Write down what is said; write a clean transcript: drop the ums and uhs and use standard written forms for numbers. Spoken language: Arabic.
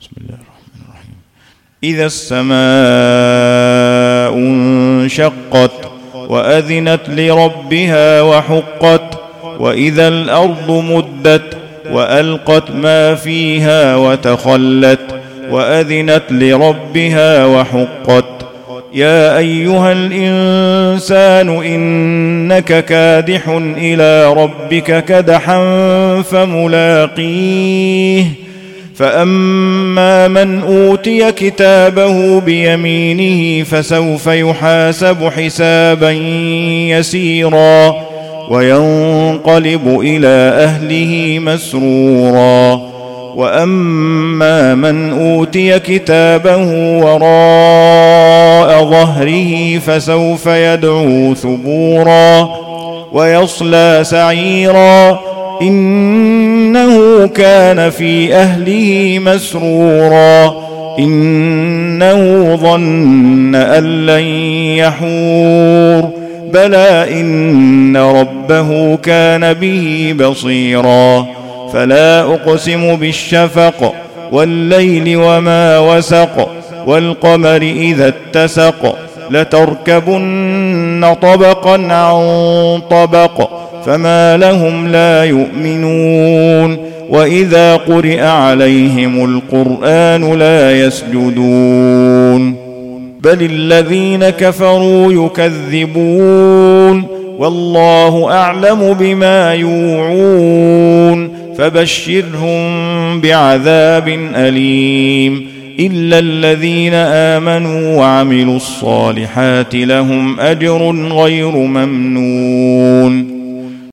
بسم الله الرحمن الرحيم. إذا السماء انشقت وأذنت لربها وحقت وإذا الأرض مدت وألقت ما فيها وتخلت وأذنت لربها وحقت. يا أيها الإنسان إنك كادح إلى ربك كدحا فملاقيه. فأما من أوتي كتابه بيمينه فسوف يحاسب حسابا يسيرا وينقلب إلى أهله مسرورا. وأما من أوتي كتابه وراء ظهره فسوف يدعو ثبورا ويصلى سعيرا إنه كان في أهله مسرورا إنه ظن أن لن يحور بلى إن ربه كان به بصيرا. فلا أقسم بالشفق والليل وما وسق والقمر إذا اتسق لتركبن طبقا عن طبق فما لهم لا يؤمنون. وإذا قرئ عليهم القرآن لا يسجدون بل الذين كفروا يكذبون والله أعلم بما يوعون فبشرهم بعذاب أليم إلا الذين آمنوا وعملوا الصالحات لهم أجر غير ممنون.